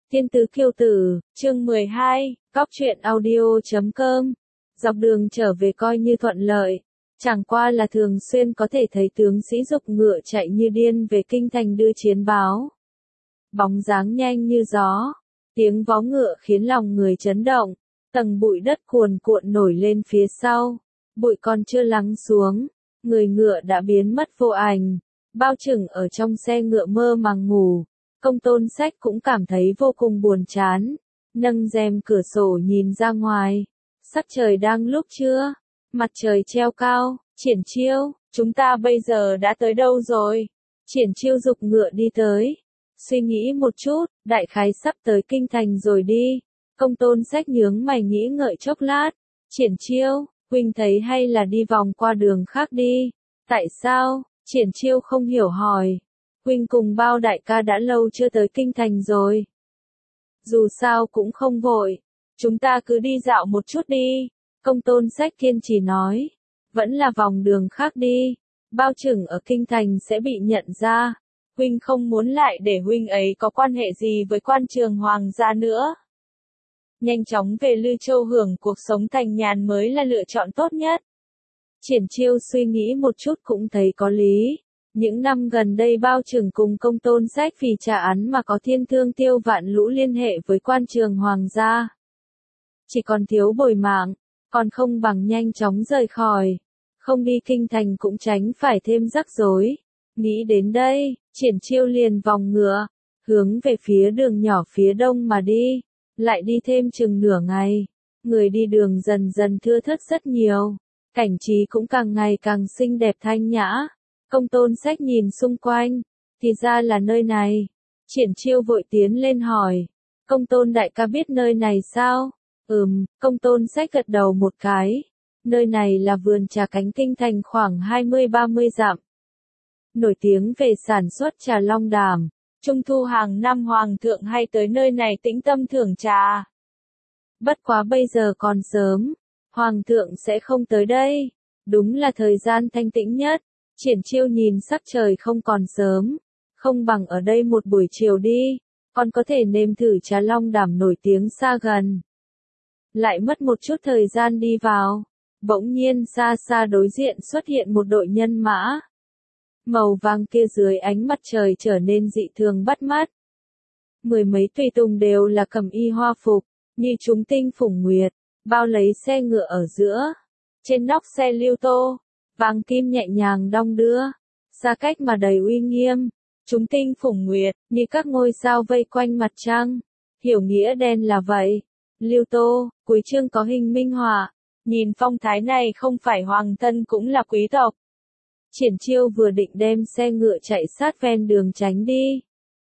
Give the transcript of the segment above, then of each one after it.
Thiên Tứ Kiêu Tử, chương 12, Cóc truyện audio.com. Dọc đường trở về coi như thuận lợi, chẳng qua là thường xuyên có thể thấy tướng sĩ dục ngựa chạy như điên về kinh thành đưa chiến báo. Bóng dáng nhanh như gió, tiếng vó ngựa khiến lòng người chấn động, tầng bụi đất cuồn cuộn nổi lên phía sau, bụi còn chưa lắng xuống, người ngựa đã biến mất vô ảnh. Bao Trừng ở trong xe ngựa mơ màng ngủ, Công Tôn Sách cũng cảm thấy vô cùng buồn chán, nâng rèm cửa sổ nhìn ra ngoài, sắc trời đang lúc trưa, mặt trời treo cao. Triển Chiêu, chúng ta bây giờ đã tới đâu rồi? Triển Chiêu giục ngựa đi tới, suy nghĩ một chút, đại khái sắp tới kinh thành rồi đi. Công Tôn Sách nhướng mày nghĩ ngợi chốc lát, Triển Chiêu, huynh thấy hay là đi vòng qua đường khác đi? Tại sao? Triển Chiêu không hiểu hỏi. Huynh cùng Bao đại ca đã lâu chưa tới kinh thành rồi. Dù sao cũng không vội, chúng ta cứ đi dạo một chút đi. Công Tôn Sách kiên trì nói, vẫn là vòng đường khác đi. Bao Trừng ở kinh thành sẽ bị nhận ra. Huynh không muốn lại để huynh ấy có quan hệ gì với quan trường hoàng gia nữa. Nhanh chóng về Lư Châu hưởng cuộc sống thành nhàn mới là lựa chọn tốt nhất. Triển Chiêu suy nghĩ một chút cũng thấy có lý. Những năm gần đây Bao Trừng cùng Công Tôn Sách vì trả án mà có thiên thương tiêu vạn lũ liên hệ với quan trường hoàng gia. Chỉ còn thiếu bồi mạng, còn không bằng nhanh chóng rời khỏi. Không đi kinh thành cũng tránh phải thêm rắc rối. Nghĩ đến đây, Triển Chiêu liền vòng ngựa, hướng về phía đường nhỏ phía đông mà đi. Lại đi thêm chừng nửa ngày, người đi đường dần dần thưa thớt rất nhiều. Cảnh trí cũng càng ngày càng xinh đẹp thanh nhã. Công Tôn Sách nhìn xung quanh, thì ra là nơi này. Triển Chiêu vội tiến lên hỏi, Công Tôn đại ca biết nơi này sao? Công Tôn Sách gật đầu một cái. Nơi này là vườn trà cánh kinh thành khoảng 20-30 dặm. Nổi tiếng về sản xuất trà long đàm. Trung thu hàng năm hoàng thượng hay tới nơi này tĩnh tâm thưởng trà. Bất quá bây giờ còn sớm, hoàng thượng sẽ không tới đây. Đúng là thời gian thanh tĩnh nhất. Triển Chiêu nhìn sắc trời không còn sớm, không bằng ở đây một buổi chiều đi, còn có thể nếm thử trà long đàm nổi tiếng xa gần. Lại mất một chút thời gian đi vào, bỗng nhiên xa xa đối diện xuất hiện một đội nhân mã. Màu vàng kia dưới ánh mặt trời trở nên dị thường bắt mắt. Mười mấy tùy tùng đều là cẩm y hoa phục, như chúng tinh phủng nguyệt, bao lấy xe ngựa ở giữa. Trên nóc xe lưu tô, vàng kim nhẹ nhàng đong đưa, xa cách mà đầy uy nghiêm. Chúng tinh phủng nguyệt, như các ngôi sao vây quanh mặt trăng. Hiểu nghĩa đen là vậy. Lưu tô, cuối chương có hình minh họa. Nhìn phong thái này không phải hoàng thân cũng là quý tộc. Triển Chiêu vừa định đem xe ngựa chạy sát ven đường tránh đi.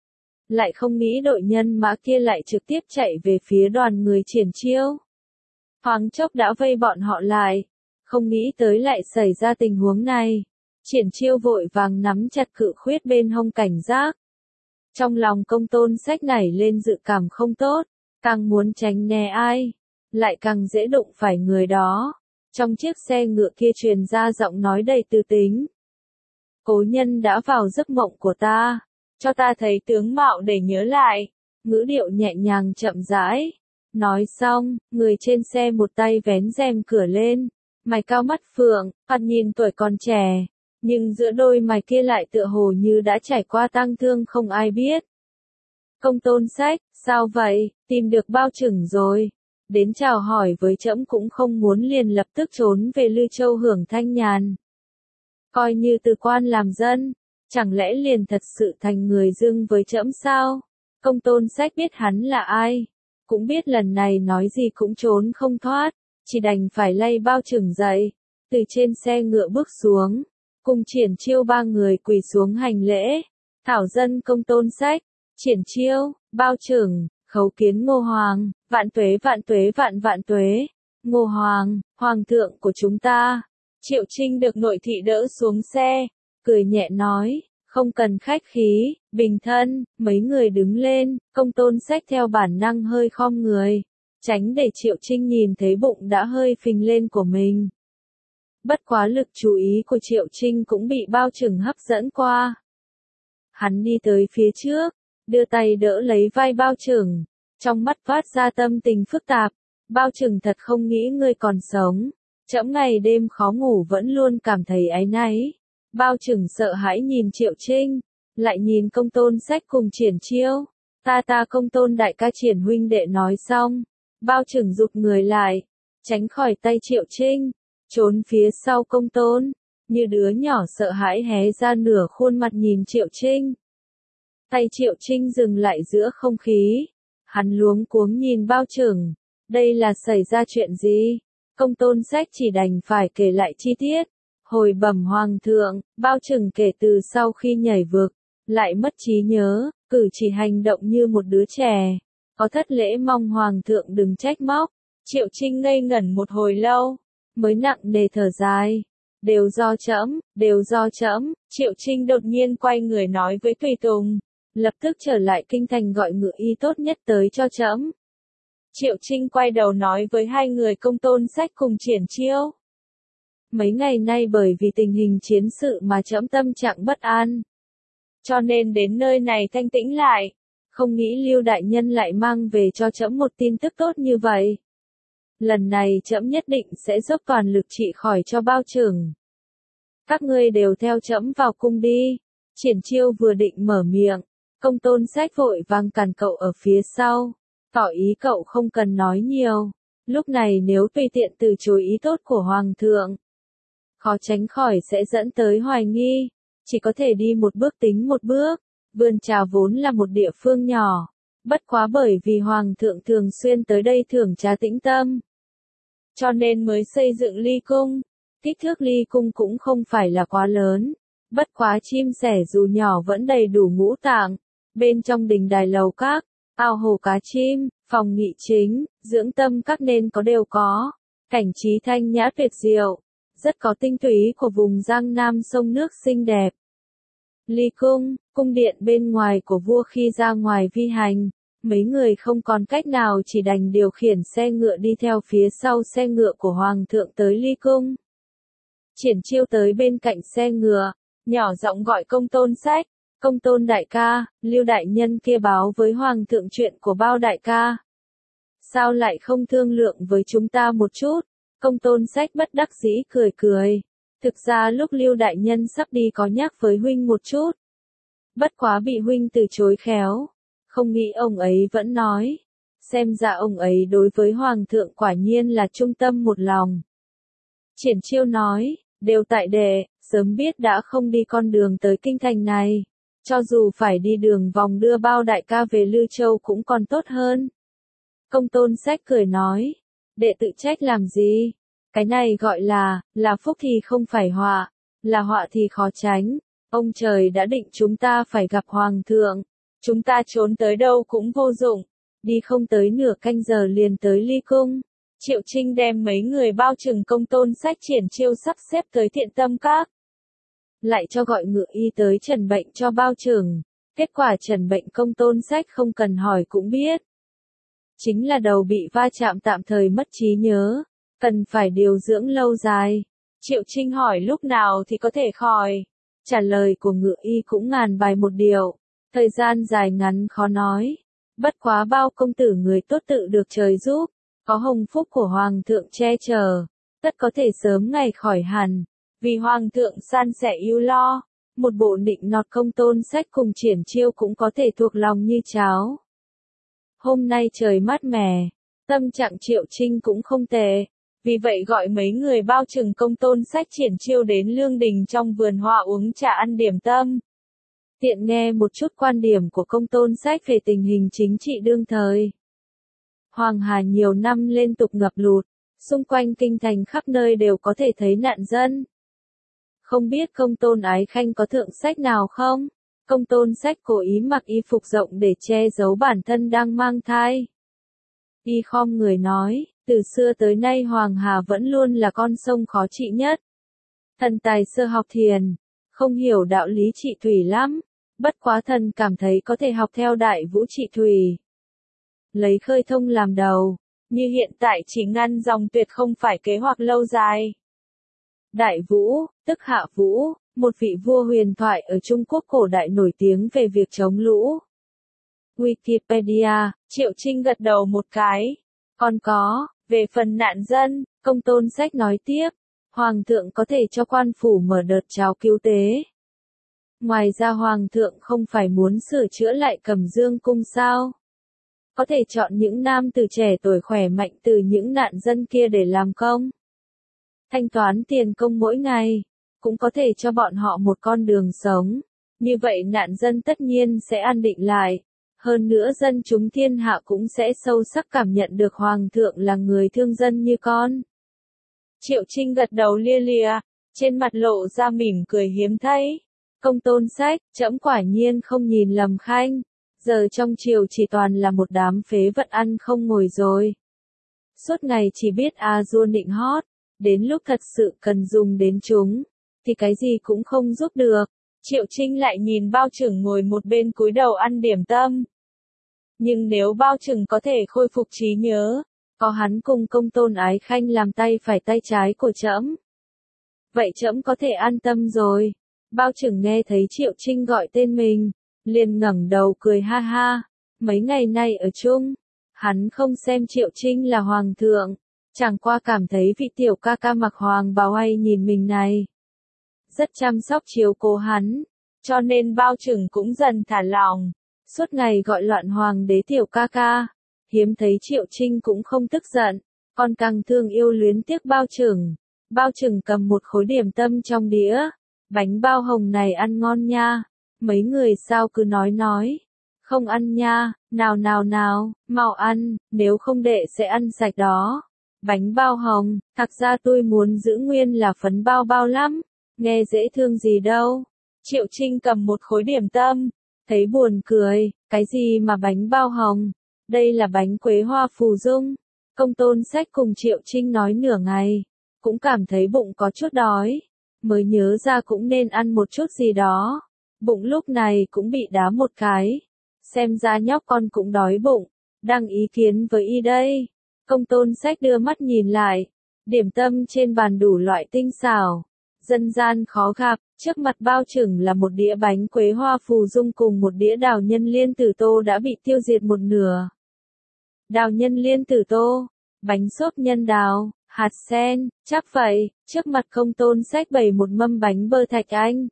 Lại không nghĩ đội nhân mã kia lại trực tiếp chạy về phía đoàn người Triển Chiêu. Thoáng chốc đã vây bọn họ lại. Không nghĩ tới lại xảy ra tình huống này. Triển Chiêu vội vàng nắm chặt cự khuyết bên hông cảnh giác. Trong lòng Công Tôn Sách nảy lên dự cảm không tốt, càng muốn tránh né ai, lại càng dễ đụng phải người đó. Trong chiếc xe ngựa kia truyền ra giọng nói đầy tư tính. Cố nhân đã vào giấc mộng của ta, cho ta thấy tướng mạo để nhớ lại. Ngữ điệu nhẹ nhàng chậm rãi. Nói xong, người trên xe một tay vén rèm cửa lên. Mày cao mắt phượng, thoạt nhìn tuổi còn trẻ, nhưng giữa đôi mày kia lại tựa hồ như đã trải qua tang thương không ai biết. Công Tôn Sách, sao vậy, tìm được Bao Trừng rồi? Đến chào hỏi với trẫm cũng không muốn liền lập tức trốn về Lư Châu hưởng thanh nhàn. Coi như từ quan làm dân, chẳng lẽ liền thật sự thành người dưng với trẫm sao? Công Tôn Sách biết hắn là ai, cũng biết lần này nói gì cũng trốn không thoát. Chỉ đành phải lay Bao Trừng dậy, từ trên xe ngựa bước xuống, cùng Triển Chiêu ba người quỳ xuống hành lễ. Thảo dân Công Tôn Sách, Triển Chiêu, Bao Trừng, khấu kiến Ngô Hoàng, vạn tuế vạn tuế vạn vạn tuế. Ngô Hoàng, Hoàng thượng của chúng ta. Triệu Trinh được nội thị đỡ xuống xe, cười nhẹ nói, không cần khách khí, bình thân. Mấy người đứng lên, Công Tôn Sách theo bản năng hơi khom người, tránh để Triệu Trinh nhìn thấy bụng đã hơi phình lên của mình. Bất quá lực chú ý của Triệu Trinh cũng bị Bao Trừng hấp dẫn qua. Hắn đi tới phía trước, đưa tay đỡ lấy vai Bao Trừng, trong mắt phát ra tâm tình phức tạp. Bao Trừng thật không nghĩ ngươi còn sống. Trẫm ngày đêm khó ngủ vẫn luôn cảm thấy áy náy. Bao Trừng sợ hãi nhìn Triệu Trinh, lại nhìn Công Tôn Sách cùng Triển Chiêu. Ta Công Tôn đại ca Triển huynh đệ nói xong. Bao Trừng rụt người lại, tránh khỏi tay Triệu Trinh, trốn phía sau Công Tôn, như đứa nhỏ sợ hãi hé ra nửa khuôn mặt nhìn Triệu Trinh. Tay Triệu Trinh dừng lại giữa không khí. Hắn luống cuống nhìn Bao Trừng. Đây là xảy ra chuyện gì? Công Tôn Sách chỉ đành phải kể lại chi tiết. Hồi bẩm Hoàng thượng, Bao Trừng kể từ sau khi nhảy vực, lại mất trí nhớ, cử chỉ hành động như một đứa trẻ. Có thất lễ mong Hoàng thượng đừng trách móc. Triệu Trinh ngây ngẩn một hồi lâu, mới nặng nề thở dài. Đều do trẫm, đều do trẫm. Triệu Trinh đột nhiên quay người nói với tùy tùng, lập tức trở lại kinh thành gọi ngự y tốt nhất tới cho trẫm. Triệu Trinh quay đầu nói với hai người Công Tôn Sách cùng Triển Chiêu. Mấy ngày nay bởi vì tình hình chiến sự mà trẫm tâm trạng bất an, cho nên đến nơi này thanh tĩnh lại. Không nghĩ Lưu đại nhân lại mang về cho trẫm một tin tức tốt như vậy. Lần này trẫm nhất định sẽ dốc toàn lực trị khỏi cho Bao Trừng. Các ngươi đều theo trẫm vào cung đi. Triển Chiêu vừa định mở miệng, Công Tôn Sách vội vàng cản cậu ở phía sau, tỏ ý cậu không cần nói nhiều. Lúc này nếu tùy tiện từ chối ý tốt của Hoàng thượng, khó tránh khỏi sẽ dẫn tới hoài nghi. Chỉ có thể đi một bước tính một bước. Vườn Trà vốn là một địa phương nhỏ, bất quá bởi vì Hoàng thượng thường xuyên tới đây thưởng trà tĩnh tâm, cho nên mới xây dựng ly cung. Kích thước ly cung cũng không phải là quá lớn, bất quá chim sẻ dù nhỏ vẫn đầy đủ ngũ tạng. Bên trong đình đài lầu các, ao hồ cá chim, phòng nghị chính, dưỡng tâm các nên có đều có. Cảnh trí thanh nhã tuyệt diệu, rất có tinh túy của vùng Giang Nam sông nước xinh đẹp. Ly cung, cung điện bên ngoài của vua khi ra ngoài vi hành, mấy người không còn cách nào chỉ đành điều khiển xe ngựa đi theo phía sau xe ngựa của Hoàng thượng tới ly cung. Triển Chiêu tới bên cạnh xe ngựa, nhỏ giọng gọi Công Tôn Sách. Công Tôn đại ca, Lưu đại nhân kia báo với Hoàng thượng chuyện của Bao đại ca. Sao lại không thương lượng với chúng ta một chút? Công Tôn Sách bất đắc dĩ cười cười. Thực ra lúc Lưu đại nhân sắp đi có nhắc với huynh một chút. Bất quá bị huynh từ chối khéo. Không nghĩ ông ấy vẫn nói. Xem ra ông ấy đối với Hoàng thượng quả nhiên là trung tâm một lòng. Triển Chiêu nói, đều tại đệ, sớm biết đã không đi con đường tới kinh thành này. Cho dù phải đi đường vòng đưa Bao đại ca về Lư Châu cũng còn tốt hơn. Công Tôn Sách cười nói, đệ tự trách làm gì? Cái này gọi là phúc thì không phải họa, là họa thì khó tránh. Ông trời đã định chúng ta phải gặp Hoàng thượng. Chúng ta trốn tới đâu cũng vô dụng. Đi không tới nửa canh giờ liền tới ly cung. Triệu Trinh đem mấy người Bao Trừng Công Tôn Sách Triển Chiêu sắp xếp tới Thiện Tâm Các. Lại cho gọi ngự y tới trần bệnh cho Bao Trừng. Kết quả trần bệnh Công Tôn Sách không cần hỏi cũng biết. Chính là đầu bị va chạm tạm thời mất trí nhớ. Cần phải điều dưỡng lâu dài. Triệu Trinh hỏi lúc nào thì có thể khỏi. Trả lời của ngự y cũng ngàn bài một điều. Thời gian dài ngắn khó nói. Bất quá Bao công tử người tốt tự được trời giúp. Có hồng phúc của Hoàng thượng che chở. Tất có thể sớm ngày khỏi hẳn. Vì Hoàng thượng san sẻ ưu lo. Một bộ nịnh nọt Công Tôn Sách cùng Triển Chiêu cũng có thể thuộc lòng như cháo. Hôm nay trời mát mẻ. Tâm trạng Triệu Trinh cũng không tệ. Vì vậy gọi mấy người Bao Trừng Công Tôn Sách Triển Chiêu đến lương đình trong vườn hoa uống trà ăn điểm tâm. Tiện nghe một chút quan điểm của Công Tôn Sách về tình hình chính trị đương thời. Hoàng Hà nhiều năm liên tục ngập lụt, xung quanh kinh thành khắp nơi đều có thể thấy nạn dân. Không biết Công Tôn Ái Khanh có thượng sách nào không? Công Tôn Sách cố ý mặc y phục rộng để che giấu bản thân đang mang thai. Y khom người nói, từ xưa tới nay Hoàng Hà vẫn luôn là con sông khó trị nhất. Thần tài sơ học thiền, không hiểu đạo lý trị thủy lắm, bất quá thần cảm thấy có thể học theo Đại Vũ trị thủy. Lấy khơi thông làm đầu, như hiện tại chỉ ngăn dòng tuyệt không phải kế hoạch lâu dài. Đại Vũ, tức Hạ Vũ, một vị vua huyền thoại ở Trung Quốc cổ đại nổi tiếng về việc chống lũ. Wikipedia, Triệu Trinh gật đầu một cái. Còn có, về phần nạn dân, Công Tôn Sách nói tiếp, Hoàng thượng có thể cho quan phủ mở đợt tráo cứu tế. Ngoài ra Hoàng thượng không phải muốn sửa chữa lại Cẩm Dương cung sao? Có thể chọn những nam tử trẻ tuổi khỏe mạnh từ những nạn dân kia để làm công. Thanh toán tiền công mỗi ngày, cũng có thể cho bọn họ một con đường sống. Như vậy nạn dân tất nhiên sẽ an định lại. Hơn nữa dân chúng thiên hạ cũng sẽ sâu sắc cảm nhận được Hoàng thượng là người thương dân như con. Triệu Trinh gật đầu lia lịa, trên mặt lộ ra mỉm cười hiếm thấy. Công Tôn Sách, trẫm quả nhiên không nhìn lầm Khanh. Giờ trong triều chỉ toàn là một đám phế vật ăn không ngồi rồi. Suốt ngày chỉ biết dua nịnh hót, đến lúc thật sự cần dùng đến chúng, thì cái gì cũng không giúp được. Triệu Trinh lại nhìn Bao Chừng ngồi một bên cúi đầu ăn điểm tâm. Nhưng nếu Bao Chừng có thể khôi phục trí nhớ, có hắn cùng Công Tôn Ái Khanh làm tay phải tay trái của trẫm, vậy trẫm có thể an tâm rồi. Bao Chừng nghe thấy Triệu Trinh gọi tên mình, liền ngẩng đầu cười ha ha. Mấy ngày nay ở chung, hắn không xem Triệu Trinh là hoàng thượng, chẳng qua cảm thấy vị tiểu ca ca mặc hoàng bào hay nhìn mình này rất chăm sóc chiếu cố hắn, cho nên Bao Chừng cũng dần thả lòng. Suốt ngày gọi loạn hoàng đế tiểu ca ca, hiếm thấy Triệu Trinh cũng không tức giận, còn càng thương yêu luyến tiếc Bao Chừng. Bao Chừng cầm một khối điểm tâm trong đĩa, bánh bao hồng này ăn ngon nha, mấy người sao cứ nói, không ăn nha, nào, mau ăn, nếu không đệ sẽ ăn sạch đó. Bánh bao hồng, thật ra tôi muốn giữ nguyên là phấn bao bao lắm, nghe dễ thương gì đâu. Triệu Trinh cầm một khối điểm tâm, thấy buồn cười, cái gì mà bánh bao hồng, đây là bánh quế hoa phù dung. Công Tôn Sách cùng Triệu Trinh nói nửa ngày, cũng cảm thấy bụng có chút đói, mới nhớ ra cũng nên ăn một chút gì đó. Bụng lúc này cũng bị đá một cái, xem ra nhóc con cũng đói bụng, đang ý kiến với y đây. Công Tôn Sách đưa mắt nhìn lại, điểm tâm trên bàn đủ loại tinh xảo, dân gian khó gặp, trước mặt Bao Chừng là một đĩa bánh quế hoa phù dung cùng một đĩa đào nhân liên tử tô đã bị tiêu diệt một nửa. Đào nhân liên tử tô, bánh xốp nhân đào, hạt sen, chắc vậy, trước mặt Công Tôn Sách bày một mâm bánh bơ thạch anh.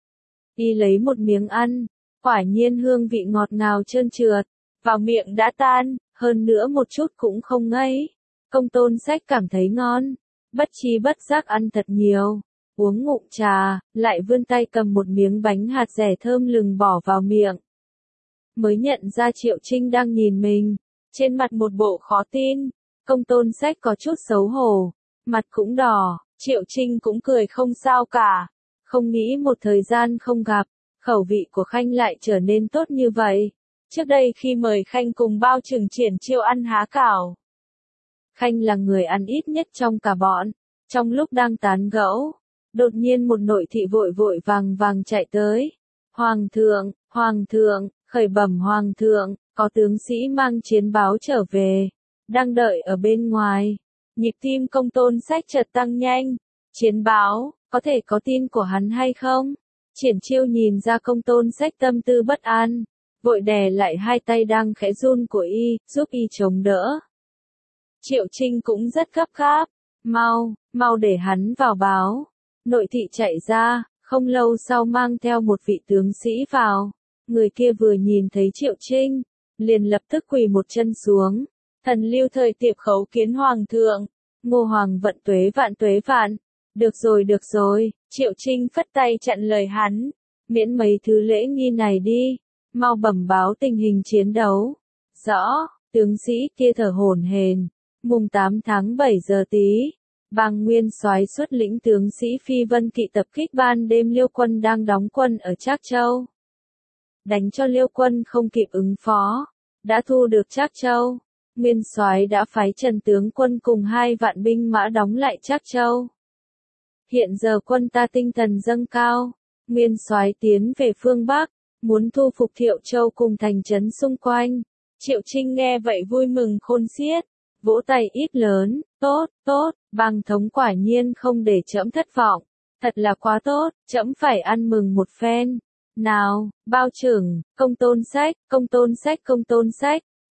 Y lấy một miếng ăn, quả nhiên hương vị ngọt ngào trơn trượt, vào miệng đã tan, hơn nữa một chút cũng không ngấy. Công Tôn Sách cảm thấy ngon, bất chi bất giác ăn thật nhiều, uống ngụm trà, lại vươn tay cầm một miếng bánh hạt dẻ thơm lừng bỏ vào miệng. Mới nhận ra Triệu Trinh đang nhìn mình, trên mặt một bộ khó tin. Công Tôn Sách có chút xấu hổ, mặt cũng đỏ, Triệu Trinh cũng cười không sao cả. Không nghĩ một thời gian không gặp, khẩu vị của Khanh lại trở nên tốt như vậy. Trước đây khi mời Khanh cùng Bao Chừng triển chiêu ăn há cảo, Khanh là người ăn ít nhất trong cả bọn. Trong lúc đang tán gẫu, đột nhiên một nội thị vội vội vàng chạy tới. Hoàng thượng, khởi bẩm Hoàng thượng, có tướng sĩ mang chiến báo trở về, đang đợi ở bên ngoài. Nhịp tim Công Tôn Sách chợt tăng nhanh. Chiến báo, có thể có tin của hắn hay không? Triển chiêu nhìn ra Công Tôn Sách tâm tư bất an, vội đè lại hai tay đang khẽ run của y, giúp y chống đỡ. Triệu Trinh cũng rất gấp gáp, mau để hắn vào báo. Nội thị chạy ra, không lâu sau mang theo một vị tướng sĩ vào. Người kia vừa nhìn thấy Triệu Trinh, liền lập tức quỳ một chân xuống. Thần lưu thời tiệp khấu kiến Hoàng thượng. Ngô Hoàng vận tuế vạn. Được rồi, Triệu Trinh phất tay chặn lời hắn. Miễn mấy thứ lễ nghi này đi, mau bẩm báo tình hình chiến đấu. Rõ, tướng sĩ kia thở hổn hển. Mùng 8 tháng 7 giờ tí, Bàng Nguyên soái xuất lĩnh tướng sĩ Phi Vân Kỵ tập kích ban đêm Liêu quân đang đóng quân ở Trác Châu. Đánh cho Liêu quân không kịp ứng phó, đã thu được Trác Châu. Nguyên soái đã phái Trần tướng quân cùng 2 vạn binh mã đóng lại Trác Châu. Hiện giờ quân ta tinh thần dâng cao, Nguyên soái tiến về phương Bắc, muốn thu phục Thiệu Châu cùng thành trấn xung quanh. Triệu Trinh nghe vậy vui mừng khôn xiết, vỗ tay ít lớn, tốt, Bàng thống quả nhiên không để trẫm thất vọng, thật là quá tốt, trẫm phải ăn mừng một phen. Nào, Bao Chừng, Công Tôn Sách,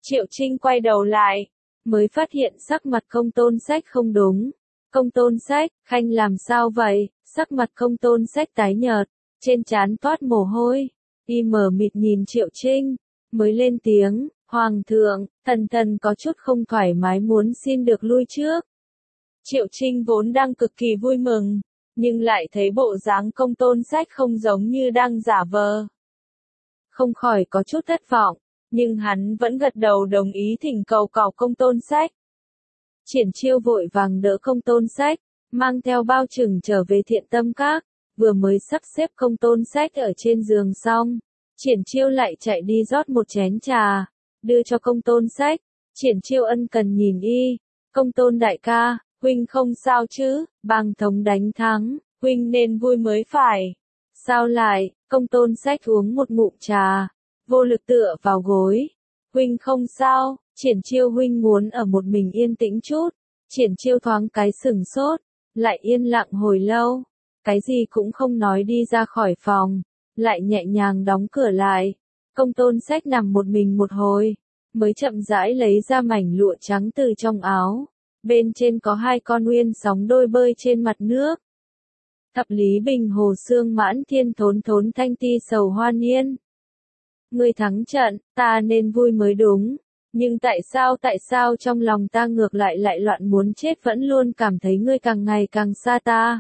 Triệu Trinh quay đầu lại, mới phát hiện sắc mặt Công Tôn Sách không đúng. Công Tôn Sách, Khanh làm sao vậy? Sắc mặt Công Tôn Sách tái nhợt, trên trán toát mồ hôi. Y mờ mịt nhìn Triệu Trinh, mới lên tiếng, Hoàng thượng, thần có chút không thoải mái muốn xin được lui trước. Triệu Trinh vốn đang cực kỳ vui mừng, nhưng lại thấy bộ dáng Công Tôn Sách không giống như đang giả vờ. Không khỏi có chút thất vọng, nhưng hắn vẫn gật đầu đồng ý thỉnh cầu cỏ Công Tôn Sách. Triển Chiêu vội vàng đỡ Công Tôn Sách, mang theo bao trừng trở về Thiện Tâm Các, vừa mới sắp xếp Công Tôn Sách ở trên giường xong. Triển Chiêu lại chạy đi rót một chén trà, đưa cho Công Tôn Sách. Triển Chiêu ân cần nhìn y, Công Tôn đại ca, huynh không sao chứ, bàng thống đánh thắng, huynh nên vui mới phải. Sao lại? Công Tôn Sách uống một ngụm trà, vô lực tựa vào gối. Huynh không sao, Triển Chiêu huynh muốn ở một mình yên tĩnh chút. Triển Chiêu thoáng cái sửng sốt, lại yên lặng hồi lâu, cái gì cũng không nói đi ra khỏi phòng, lại nhẹ nhàng đóng cửa lại. Công Tôn Sách nằm một mình một hồi, mới chậm rãi lấy ra mảnh lụa trắng từ trong áo. Bên trên có 2 con uyên sóng đôi bơi trên mặt nước. Thập lý bình hồ xương mãn thiên thốn thốn thanh ti sầu hoa niên. Ngươi thắng trận, ta nên vui mới đúng. Nhưng tại sao trong lòng ta ngược lại loạn muốn chết, vẫn luôn cảm thấy ngươi càng ngày càng xa ta.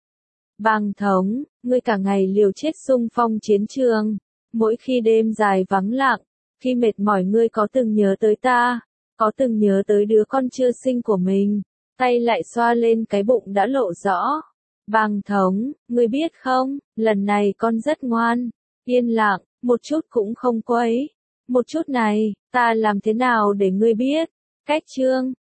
Bàng thống, ngươi cả ngày liều chết xung phong chiến trường. Mỗi khi đêm dài vắng lặng, khi mệt mỏi ngươi có từng nhớ tới ta, có từng nhớ tới đứa con chưa sinh của mình, tay lại xoa lên cái bụng đã lộ rõ. Bàng thống, ngươi biết không, lần này con rất ngoan, yên lặng, một chút cũng không quấy. Một chút này, ta làm thế nào để ngươi biết? Cách chương